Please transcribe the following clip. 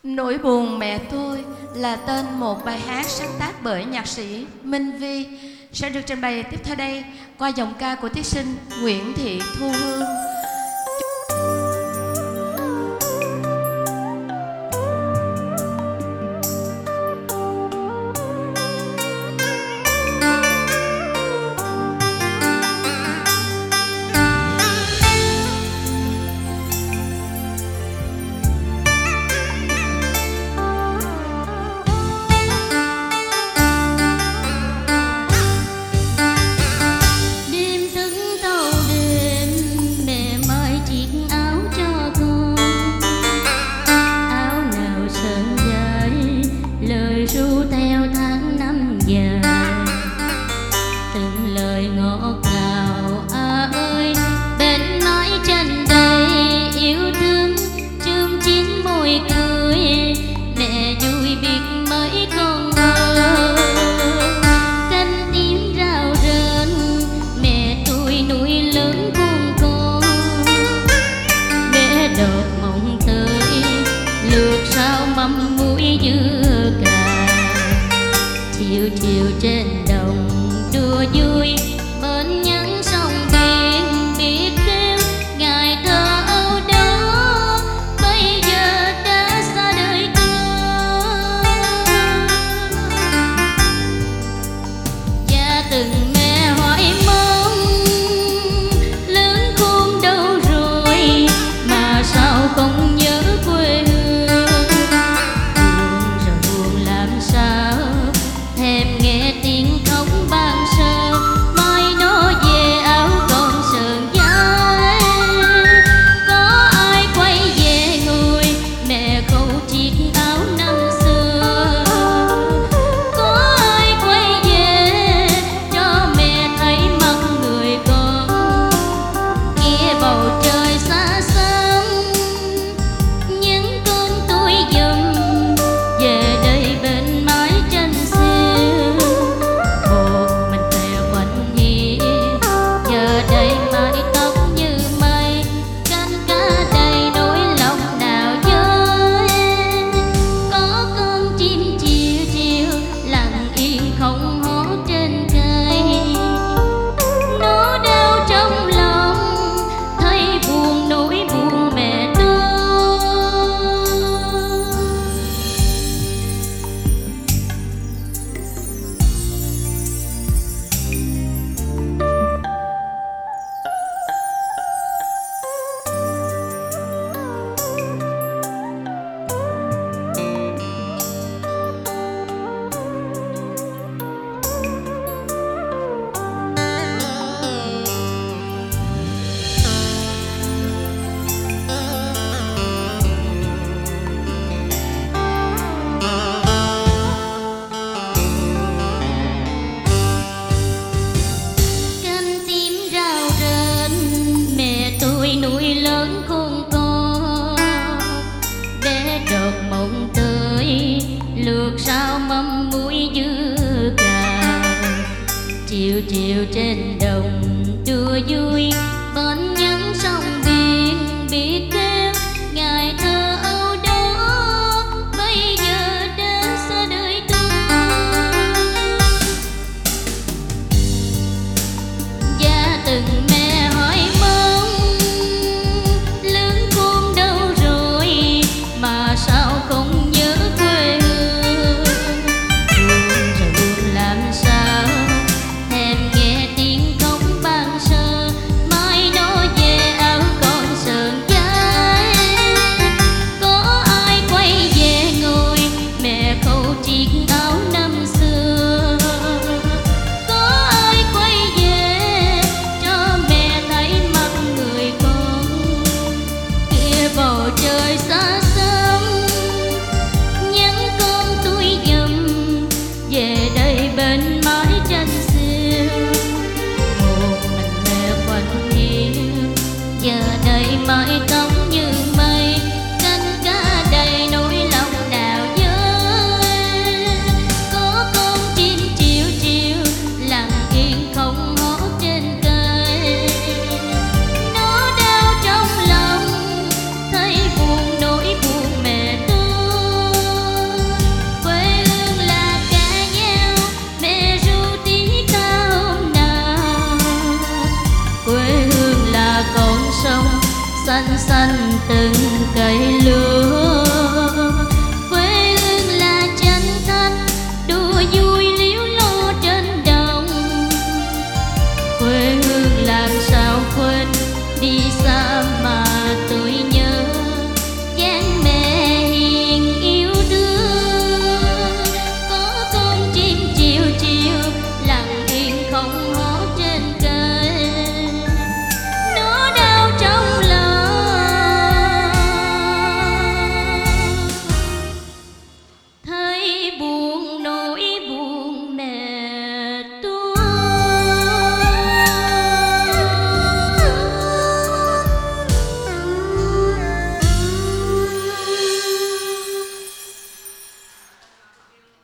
Nỗi buồn mẹ tôi là tên một bài hát sáng tác bởi nhạc sĩ Minh Vi sẽ được trình bày tiếp theo đây qua giọng ca của thí sinh Nguyễn Thị Thu Hương. ru theo tháng năm dài, từng lời ngọt ngào ơi bên mái chân đầy yêu thương chum chín môi cười. Mẹ vui biết mấy con thơ cánh tím rao rền, mẹ tôi nuôi lớn con con. Bé đợt mộng tới lượt sao mâm muối dưa cà, chiều chiều trên đồng đùa vui bên nhắn sông biển biết kêu ngày thơ âu đó bây giờ đã xa đời tôi. Cha từng mẹ hỏi mong lớn khôn đâu rồi mà sao không nhớ quê hương. Buồn rồi buồn làm sao thèm nghe tiếng khóc ban sơ, mai nó về áo còn sờn vai. Có ai quay về ngồi mẹ khâu chiếc áo năm xưa, có ai quay về cho mẹ thấy mặt người con. Nghe bầu trời xa xăm những cơn tôi dùm về đây bên mái tranh xưa. Một mình theo quanh hiên giờ đây mái tóc như mây, cánh cá đầy nỗi lòng nào dối. Có con chim chiều chiều lặng yên không hót trên cây, nó đau trong lòng thấy buồn nỗi buồn mẹ tôi. Cánh tím rao rền mẹ tôi nuôi lớn con con. Bé đợt mộng tới lượt sao mâm muối dưa cà, chiều chiều trên đồng